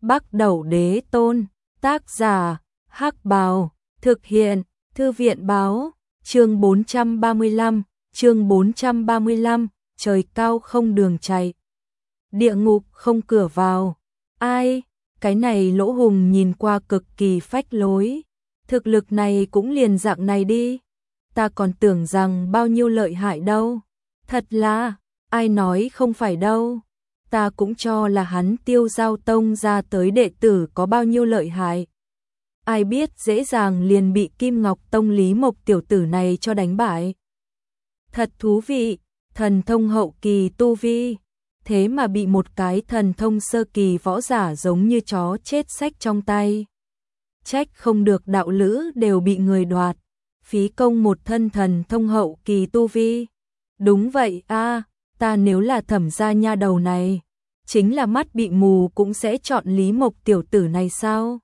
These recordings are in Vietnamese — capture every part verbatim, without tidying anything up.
Bắc Đẩu Đế Tôn, tác giả, Hắc Bào, thực hiện, Thư viện báo, chương bốn trăm ba mươi lăm, chương bốn trăm ba mươi lăm, trời cao không đường chạy, địa ngục không cửa vào. Ai, cái này Lỗ Hùng nhìn qua cực kỳ phách lối, thực lực này cũng liền dạng này đi, ta còn tưởng rằng bao nhiêu lợi hại đâu, thật là, ai nói không phải đâu. Ta cũng cho là hắn Tiêu Giao Tông ra tới đệ tử có bao nhiêu lợi hại. Ai biết dễ dàng liền bị Kim Ngọc Tông Lý Mộc tiểu tử này cho đánh bại. Thật thú vị, thần thông hậu kỳ tu vi, thế mà bị một cái thần thông sơ kỳ võ giả giống như chó chết xách trong tay. Trách không được đạo lữ đều bị người đoạt, phí công một thân thần thông hậu kỳ tu vi. Đúng vậy a. Ta nếu là Thẩm gia nha đầu này, chính là mắt bị mù cũng sẽ chọn Lý Mộc tiểu tử này sao?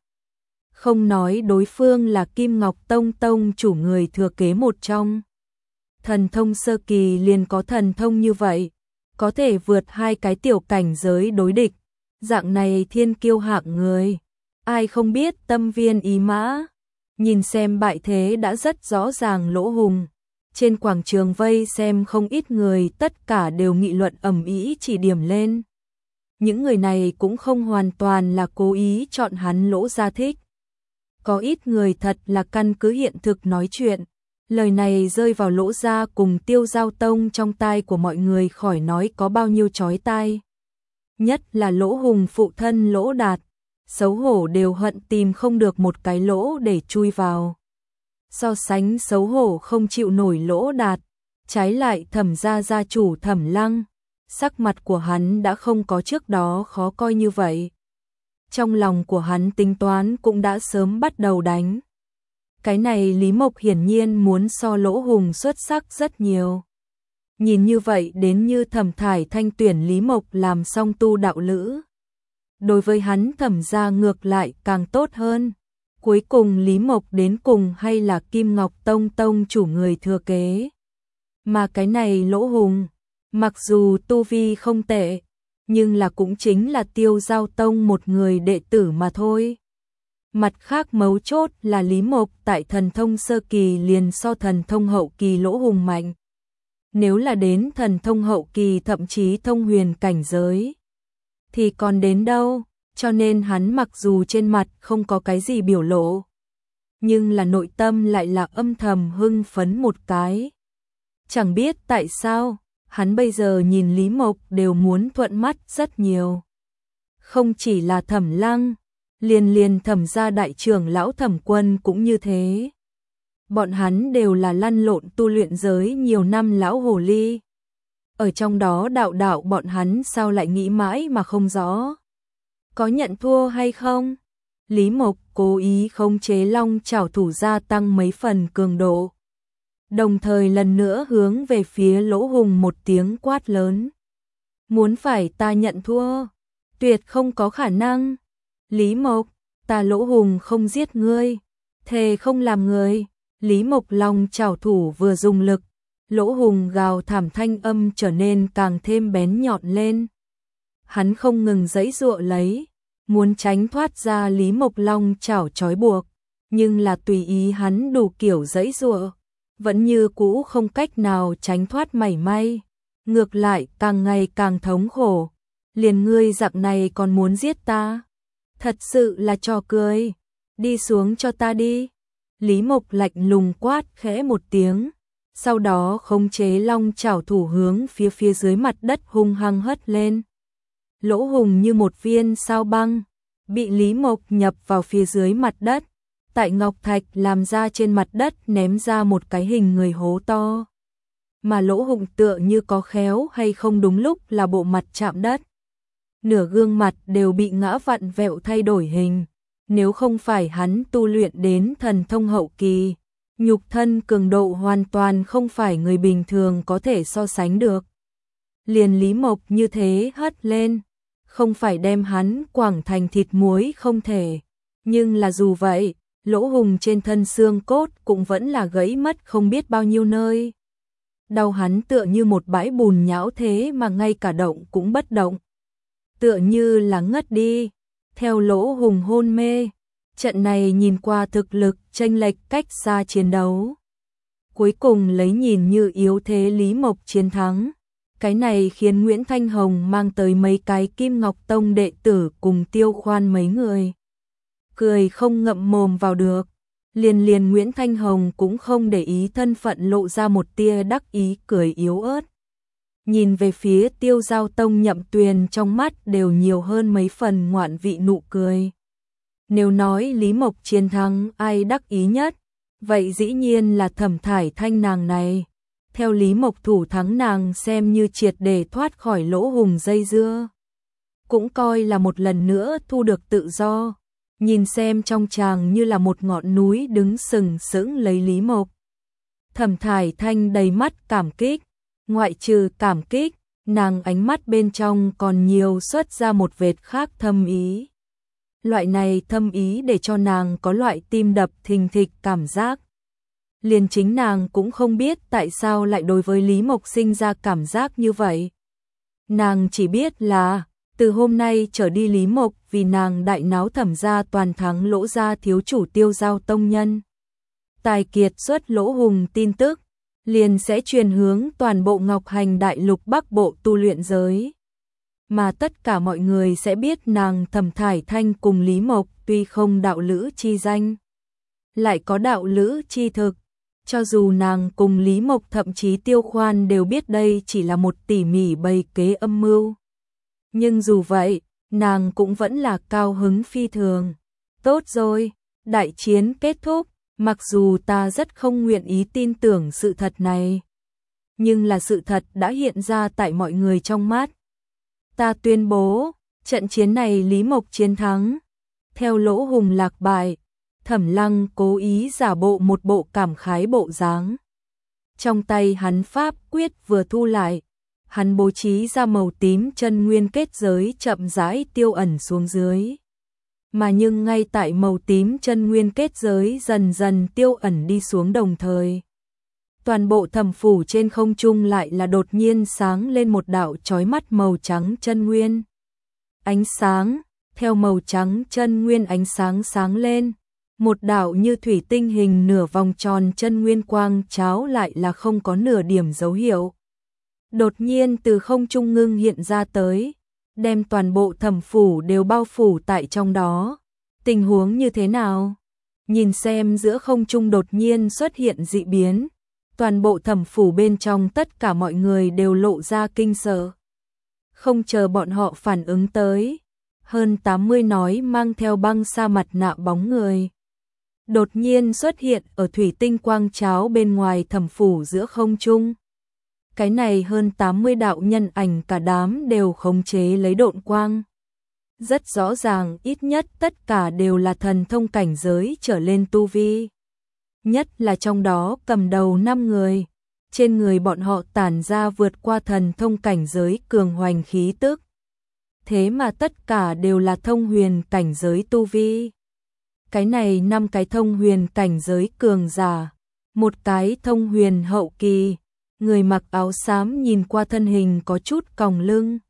Không nói đối phương là Kim Ngọc Tông Tông chủ người thừa kế một trong. Thần thông sơ kỳ liền có thần thông như vậy, có thể vượt hai cái tiểu cảnh giới đối địch, dạng này thiên kiêu hạng người. Ai không biết tâm viên ý mã, nhìn xem bại thế đã rất rõ ràng. Lỗ Hùng trên quảng trường vây xem không ít người, tất cả đều nghị luận ầm ĩ chỉ điểm lên. Những người này cũng không hoàn toàn là cố ý chọn hắn Lỗ gia thích. Có ít người thật là căn cứ hiện thực nói chuyện. Lời này rơi vào Lỗ gia cùng Tiêu Giao Tông trong tai của mọi người khỏi nói có bao nhiêu chói tai. Nhất là Lỗ Hùng phụ thân Lỗ Đạt, xấu hổ đều hận tìm không được một cái lỗ để chui vào. So sánh xấu hổ không chịu nổi Lỗ Đạt, trái lại Thẩm gia gia chủ Thẩm Lăng, sắc mặt của hắn đã không có trước đó khó coi như vậy. Trong lòng của hắn tính toán cũng đã sớm bắt đầu đánh. Cái này Lý Mộc hiển nhiên muốn so Lỗ Hùng xuất sắc rất nhiều. Nhìn như vậy đến như Thẩm Thải Thanh tuyển Lý Mộc làm song tu đạo lữ. Đối với hắn Thẩm gia ngược lại càng tốt hơn. Cuối cùng Lý Mộc đến cùng hay là Kim Ngọc Tông Tông chủ người thừa kế. Mà cái này Lỗ Hùng, mặc dù tu vi không tệ, nhưng là cũng chính là Tiêu Giao Tông một người đệ tử mà thôi. Mặt khác mấu chốt là Lý Mộc tại thần thông sơ kỳ liền so thần thông hậu kỳ Lỗ Hùng mạnh. Nếu là đến thần thông hậu kỳ thậm chí thông huyền cảnh giới, thì còn đến đâu, cho nên hắn mặc dù trên mặt không có cái gì biểu lộ, nhưng là nội tâm lại là âm thầm hưng phấn một cái. Chẳng biết tại sao, hắn bây giờ nhìn Lý Mộc đều muốn thuận mắt rất nhiều. Không chỉ là Thẩm Lăng, liền liền Thẩm gia đại trưởng lão Thẩm Quân cũng như thế. Bọn hắn đều là lăn lộn tu luyện giới nhiều năm lão hồ ly. Ở trong đó đạo đạo bọn hắn sao lại nghĩ mãi mà không rõ. Có nhận thua hay không? Lý Mộc cố ý khống chế long chảo thủ gia tăng mấy phần cường độ. Đồng thời lần nữa hướng về phía Lỗ Hùng một tiếng quát lớn. Muốn phải ta nhận thua? Tuyệt không có khả năng. Lý Mộc, ta Lỗ Hùng không giết ngươi, thề không làm người. Lý Mộc long chảo thủ vừa dùng lực, Lỗ Hùng gào thảm thanh âm trở nên càng thêm bén nhọn lên. Hắn không ngừng giãy giụa lấy, muốn tránh thoát ra Lý Mộc long chảo trói buộc, nhưng là tùy ý hắn đủ kiểu giãy giụa, vẫn như cũ không cách nào tránh thoát mảy may, ngược lại càng ngày càng thống khổ. Liền ngươi dạng này còn muốn giết ta? Thật sự là trò cười, đi xuống cho ta đi. Lý Mộc lạnh lùng quát khẽ một tiếng, sau đó khống chế long chảo thủ hướng phía phía dưới mặt đất hung hăng hất lên. Lỗ Hùng như một viên sao băng, bị Lý Mộc nhập vào phía dưới mặt đất, tại ngọc thạch làm ra trên mặt đất ném ra một cái hình người hố to. Mà Lỗ Hùng tựa như có khéo hay không đúng lúc là bộ mặt chạm đất. Nửa gương mặt đều bị ngã vặn vẹo thay đổi hình. Nếu không phải hắn tu luyện đến thần thông hậu kỳ, nhục thân cường độ hoàn toàn không phải người bình thường có thể so sánh được. Liền Lý Mộc như thế hất lên, không phải đem hắn quẳng thành thịt muối không thể. Nhưng là dù vậy, Lỗ Hùng trên thân xương cốt cũng vẫn là gãy mất không biết bao nhiêu nơi. Đau hắn tựa như một bãi bùn nhão thế mà ngay cả động cũng bất động. Tựa như là ngất đi. theo Lỗ Hùng hôn mê. Trận này nhìn qua thực lực chênh lệch cách xa chiến đấu. Cuối cùng lấy nhìn như yếu thế Lý Mộc chiến thắng. Cái này khiến Nguyễn Thanh Hồng mang tới mấy cái Kim Ngọc Tông đệ tử cùng Tiêu Khoan mấy người. Cười không ngậm mồm vào được. Liền liền Nguyễn Thanh Hồng cũng không để ý thân phận lộ ra một tia đắc ý cười yếu ớt. Nhìn về phía Tiêu Giao Tông Nhậm Tuyền trong mắt đều nhiều hơn mấy phần ngoạn vị nụ cười. Nếu nói Lý Mộc chiến thắng ai đắc ý nhất, vậy dĩ nhiên là Thẩm Thải Thanh nàng này. Theo Lý Mộc thủ thắng nàng xem như triệt để thoát khỏi Lỗ Hùng dây dưa. Cũng coi là một lần nữa thu được tự do. Nhìn xem trong chàng như là một ngọn núi đứng sừng sững lấy Lý Mộc. Thẩm Thải Thanh đầy mắt cảm kích. Ngoại trừ cảm kích, nàng ánh mắt bên trong còn nhiều xuất ra một vệt khác thâm ý. Loại này thâm ý để cho nàng có loại tim đập thình thịch cảm giác. Liền chính nàng cũng không biết tại sao lại đối với Lý Mộc sinh ra cảm giác như vậy. Nàng chỉ biết là, từ hôm nay trở đi Lý Mộc vì nàng đại náo Thẩm gia toàn thắng Lỗ gia thiếu chủ Tiêu Giao Tông nhân. Tài kiệt xuất Lỗ Hùng tin tức, liền sẽ truyền hướng toàn bộ Ngọc Hành Đại Lục Bắc Bộ tu luyện giới. Mà tất cả mọi người sẽ biết nàng Thẩm Thải Thanh cùng Lý Mộc tuy không đạo lữ chi danh, lại có đạo lữ chi thực. Cho dù nàng cùng Lý Mộc thậm chí Tiêu Khoan đều biết đây chỉ là một tỉ mỉ bày kế âm mưu. Nhưng dù vậy, nàng cũng vẫn là cao hứng phi thường. Tốt rồi, đại chiến kết thúc, mặc dù ta rất không nguyện ý tin tưởng sự thật này. Nhưng là sự thật đã hiện ra tại mọi người trong mắt. Ta tuyên bố, trận chiến này Lý Mộc chiến thắng. Theo Lỗ Hùng lạc bại, Thẩm Lăng cố ý giả bộ một bộ cảm khái bộ dáng. Trong tay hắn pháp quyết vừa thu lại, hắn bố trí ra màu tím chân nguyên kết giới chậm rãi tiêu ẩn xuống dưới. Mà nhưng ngay tại màu tím chân nguyên kết giới dần dần tiêu ẩn đi xuống đồng thời, toàn bộ thẩm phủ trên không trung lại là đột nhiên sáng lên một đạo chói mắt màu trắng chân nguyên. Ánh sáng, theo màu trắng chân nguyên ánh sáng sáng lên, một đạo như thủy tinh hình nửa vòng tròn chân nguyên quang cháo lại là không có nửa điểm dấu hiệu. Đột nhiên từ không trung ngưng hiện ra tới, đem toàn bộ thẩm phủ đều bao phủ tại trong đó. Tình huống như thế nào? Nhìn xem giữa không trung đột nhiên xuất hiện dị biến, toàn bộ thẩm phủ bên trong tất cả mọi người đều lộ ra kinh sợ. Không chờ bọn họ phản ứng tới, hơn tám mươi nói mang theo băng sa mặt nạ bóng người đột nhiên xuất hiện ở thủy tinh quang cháo bên ngoài thẩm phủ giữa không trung. Cái này hơn tám mươi đạo nhân ảnh cả đám đều khống chế lấy độn quang. Rất rõ ràng ít nhất tất cả đều là thần thông cảnh giới trở lên tu vi. Nhất là trong đó cầm đầu năm người, trên người bọn họ tản ra vượt qua thần thông cảnh giới cường hoành khí tức. Thế mà tất cả đều là thông huyền cảnh giới tu vi. Cái này năm cái thông huyền cảnh giới cường giả, một cái thông huyền hậu kỳ, người mặc áo xám nhìn qua thân hình có chút còng lưng.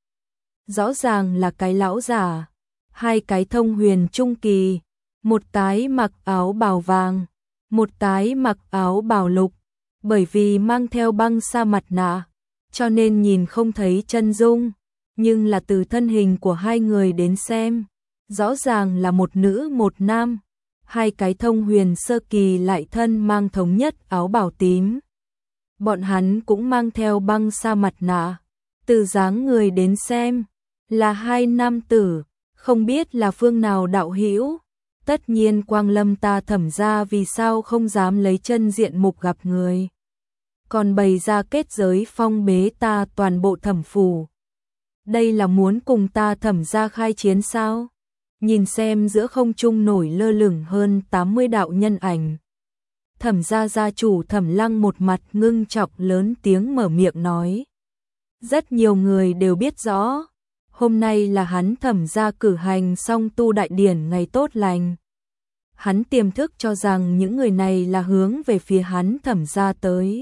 Rõ ràng là cái lão giả, hai cái thông huyền trung kỳ, một cái mặc áo bào vàng, một cái mặc áo bào lục, bởi vì mang theo băng sa mặt nạ, cho nên nhìn không thấy chân dung, nhưng là từ thân hình của hai người đến xem, rõ ràng là một nữ một nam. Hai cái thông huyền sơ kỳ lại thân mang thống nhất áo bào tím. Bọn hắn cũng mang theo băng sa mặt nạ. Từ dáng người đến xem, là hai nam tử, không biết là phương nào đạo hữu. Tất nhiên Quang Lâm ta Thẩm gia vì sao không dám lấy chân diện mục gặp người. Còn bày ra kết giới phong bế ta toàn bộ thẩm phủ. Đây là muốn cùng ta Thẩm gia khai chiến sao? Nhìn xem giữa không trung nổi lơ lửng hơn tám mươi đạo nhân ảnh. Thẩm gia gia chủ Thẩm Lăng một mặt ngưng trọng lớn tiếng mở miệng nói. Rất nhiều người đều biết rõ, hôm nay là hắn Thẩm gia cử hành song tu đại điển ngày tốt lành. Hắn tiềm thức cho rằng những người này là hướng về phía hắn Thẩm gia tới.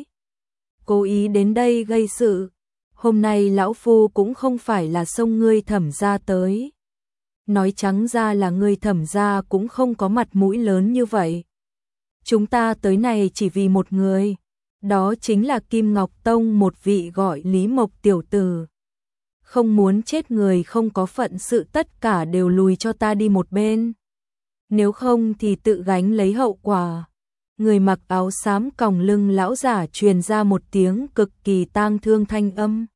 Cố ý đến đây gây sự, hôm nay lão phu cũng không phải là xông ngươi Thẩm gia tới. nói trắng ra là người Thẩm gia cũng không có mặt mũi lớn như vậy. Chúng ta tới này chỉ vì một người, đó chính là Kim Ngọc Tông một vị gọi Lý Mộc tiểu tử. Không muốn chết người không có phận sự tất cả đều lùi cho ta đi một bên. Nếu không thì tự gánh lấy hậu quả. Người mặc áo xám còng lưng lão giả truyền ra một tiếng cực kỳ tang thương thanh âm.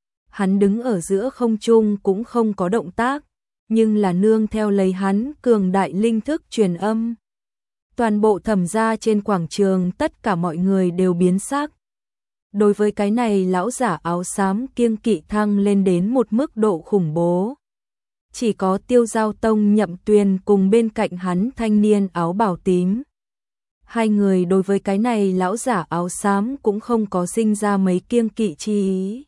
Hắn đứng ở giữa không trung cũng không có động tác, nhưng là nương theo lấy hắn cường đại linh thức truyền âm. Toàn bộ Thẩm gia trên quảng trường tất cả mọi người đều biến sắc. Đối với cái này lão giả áo xám kiêng kỵ thăng lên đến một mức độ khủng bố. Chỉ có Tiêu Giao Tông Nhậm Tuyền cùng bên cạnh hắn thanh niên áo bào tím. Hai người đối với cái này lão giả áo xám cũng không có sinh ra mấy kiêng kỵ chi ý.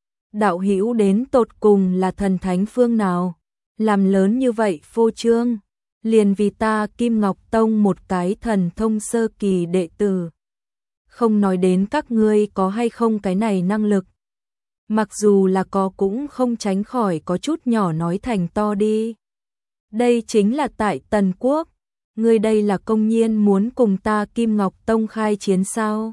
Đạo hữu đến tột cùng là thần thánh phương nào, làm lớn như vậy phô trương, liền vì ta Kim Ngọc Tông một cái thần thông sơ kỳ đệ tử. Không nói đến các ngươi có hay không cái này năng lực. Mặc dù là có cũng không tránh khỏi có chút nhỏ nói thành to đi. Đây chính là tại Tần Quốc, ngươi đây là công nhiên muốn cùng ta Kim Ngọc Tông khai chiến sao?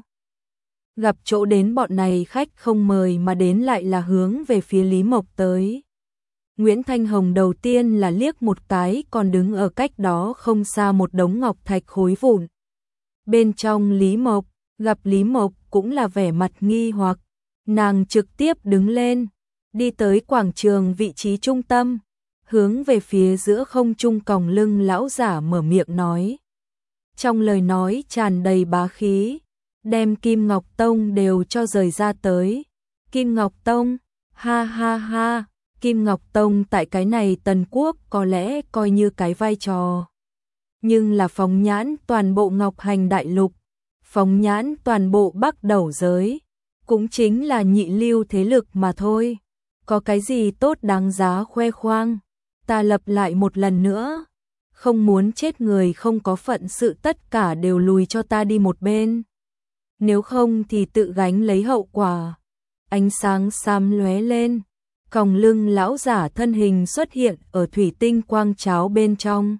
Gặp chỗ đến bọn này khách không mời mà đến lại là hướng về phía Lý Mộc tới. Nguyễn Thanh Hồng đầu tiên là liếc một cái còn đứng ở cách đó không xa một đống ngọc thạch khối vụn. Bên trong Lý Mộc, gặp Lý Mộc cũng là vẻ mặt nghi hoặc, nàng trực tiếp đứng lên, đi tới quảng trường vị trí trung tâm, hướng về phía giữa không trung còng lưng lão giả mở miệng nói. Trong lời nói tràn đầy bá khí, đem Kim Ngọc Tông đều cho rời ra tới. Kim Ngọc Tông, ha ha ha, Kim Ngọc Tông tại cái này Tần Quốc có lẽ coi như cái vai trò. Nhưng là phóng nhãn toàn bộ Ngọc Hành Đại Lục, phóng nhãn toàn bộ Bắc Đẩu giới, cũng chính là nhị lưu thế lực mà thôi. Có cái gì tốt đáng giá khoe khoang, ta lập lại một lần nữa. Không muốn chết người không có phận sự tất cả đều lùi cho ta đi một bên. Nếu không thì tự gánh lấy hậu quả. Ánh sáng xám lóe lên, còng lưng lão giả thân hình xuất hiện ở thủy tinh quang cháo bên trong.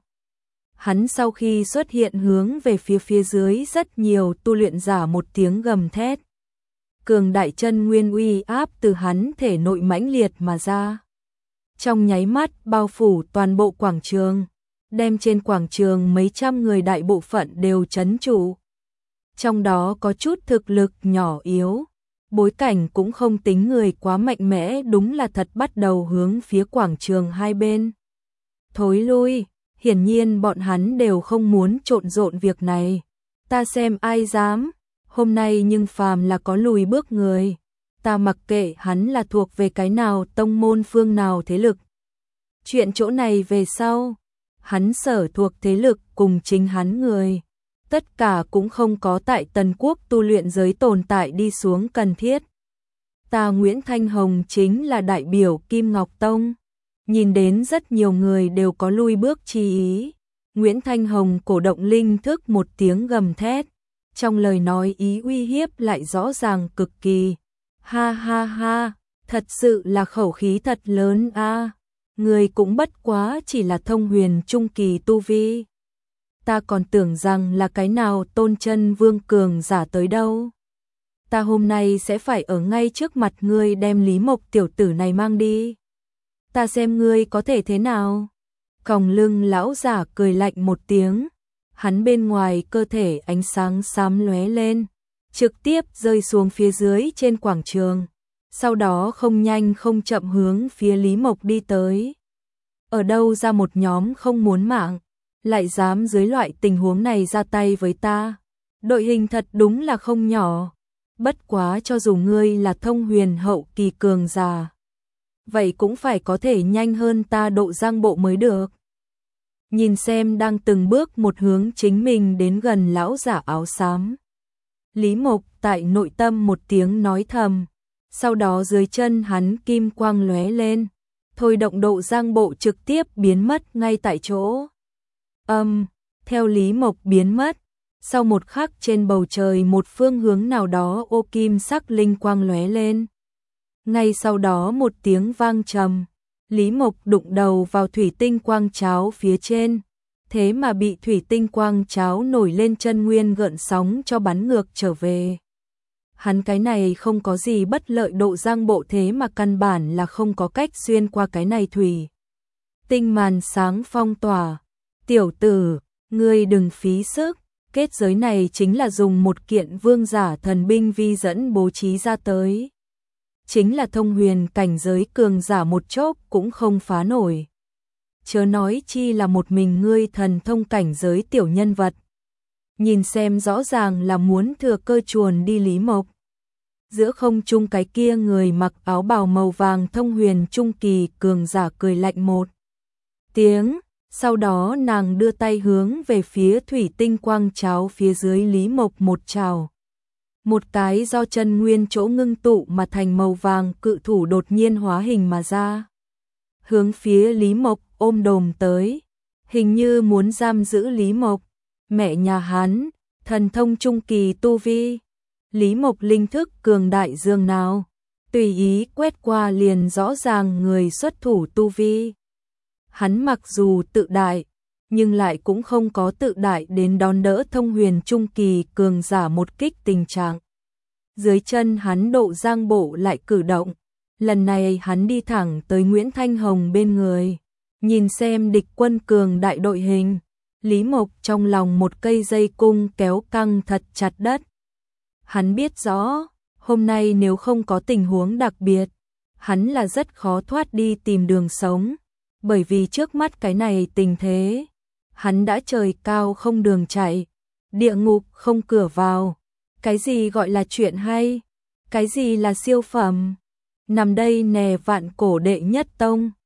Hắn sau khi xuất hiện hướng về phía phía dưới rất nhiều tu luyện giả một tiếng gầm thét. Cường đại chân nguyên uy áp từ hắn thể nội mãnh liệt mà ra. Trong nháy mắt bao phủ toàn bộ quảng trường, đem trên quảng trường mấy trăm người đại bộ phận đều trấn trụ. Trong đó có chút thực lực nhỏ yếu, bối cảnh cũng không tính người quá mạnh mẽ, đúng là thật bắt đầu hướng phía quảng trường hai bên thối lui. Hiển nhiên bọn hắn đều không muốn trộn rộn việc này. Ta xem ai dám, hôm nay nhưng phàm là có lùi bước người, ta mặc kệ hắn là thuộc về cái nào tông môn phương nào thế lực. Chuyện chỗ này về sau, hắn sở thuộc thế lực cùng chính hắn người, tất cả cũng không có tại Tần Quốc tu luyện giới tồn tại đi xuống cần thiết. Ta Nguyễn Thanh Hồng chính là đại biểu Kim Ngọc Tông. Nhìn đến rất nhiều người đều có lui bước chi ý. Nguyễn Thanh Hồng cổ động linh thức một tiếng gầm thét. Trong lời nói ý uy hiếp lại rõ ràng cực kỳ. Ha ha ha, thật sự là khẩu khí thật lớn a. À. Người cũng bất quá chỉ là thông huyền trung kỳ tu vi. Ta còn tưởng rằng là cái nào tôn chân vương cường giả tới đâu. Ta hôm nay sẽ phải ở ngay trước mặt ngươi đem Lý Mộc tiểu tử này mang đi. Ta xem ngươi có thể thế nào. Còng lưng lão giả cười lạnh một tiếng, hắn bên ngoài cơ thể ánh sáng xám lóe lên, trực tiếp rơi xuống phía dưới trên quảng trường, sau đó không nhanh không chậm hướng phía Lý Mộc đi tới. Ở đâu ra một nhóm không muốn mạng, lại dám dưới loại tình huống này ra tay với ta. Đội hình thật đúng là không nhỏ, bất quá cho dù ngươi là thông huyền hậu kỳ cường giả, vậy cũng phải có thể nhanh hơn ta độ giang bộ mới được. Nhìn xem đang từng bước một hướng chính mình đến gần lão giả áo xám, Lý Mộc tại nội tâm một tiếng nói thầm, sau đó dưới chân hắn kim quang lóe lên, thôi động độ giang bộ trực tiếp biến mất ngay tại chỗ. Âm, um, theo Lý Mộc biến mất, sau một khắc trên bầu trời một phương hướng nào đó ô kim sắc linh quang lóe lên. Ngay sau đó một tiếng vang trầm, Lý Mộc đụng đầu vào thủy tinh quang cháo phía trên, thế mà bị thủy tinh quang cháo nổi lên chân nguyên gợn sóng cho bắn ngược trở về. Hắn cái này không có gì bất lợi độ giang bộ thế mà căn bản là không có cách xuyên qua cái này thủy tinh màn sáng phong tỏa. Tiểu tử, ngươi đừng phí sức, kết giới này chính là dùng một kiện vương giả thần binh vi dẫn bố trí ra tới. Chính là thông huyền cảnh giới cường giả một chốc cũng không phá nổi. Chớ nói chi là một mình ngươi thần thông cảnh giới tiểu nhân vật. Nhìn xem rõ ràng là muốn thừa cơ chuồn đi Lý Mộc. Giữa không trung cái kia người mặc áo bào màu vàng thông huyền trung kỳ cường giả cười lạnh một tiếng, sau đó nàng đưa tay hướng về phía thủy tinh quang cháo phía dưới Lý Mộc một trào. Một cái do chân nguyên chỗ ngưng tụ mà thành màu vàng cự thủ đột nhiên hóa hình mà ra. Hướng phía Lý Mộc ôm đồm tới, hình như muốn giam giữ Lý Mộc. Mẹ nhà hắn, thần thông trung kỳ tu vi. Lý Mộc linh thức cường đại dương nào, tùy ý quét qua liền rõ ràng người xuất thủ tu vi. Hắn mặc dù tự đại, nhưng lại cũng không có tự đại đến đón đỡ thông huyền trung kỳ cường giả một kích tình trạng. Dưới chân hắn độ giang bộ lại cử động, lần này hắn đi thẳng tới Nguyễn Thanh Hồng bên người, nhìn xem địch quân cường đại đội hình. Lý Mộc trong lòng một cây dây cung kéo căng thật chặt đất. Hắn biết rõ, hôm nay nếu không có tình huống đặc biệt, hắn là rất khó thoát đi tìm đường sống, bởi vì trước mắt cái này tình thế, hắn đã trời cao không đường chạy, địa ngục không cửa vào. Cái gì gọi là chuyện hay? Cái gì là siêu phẩm? Nằm đây nè vạn cổ đệ nhất tông.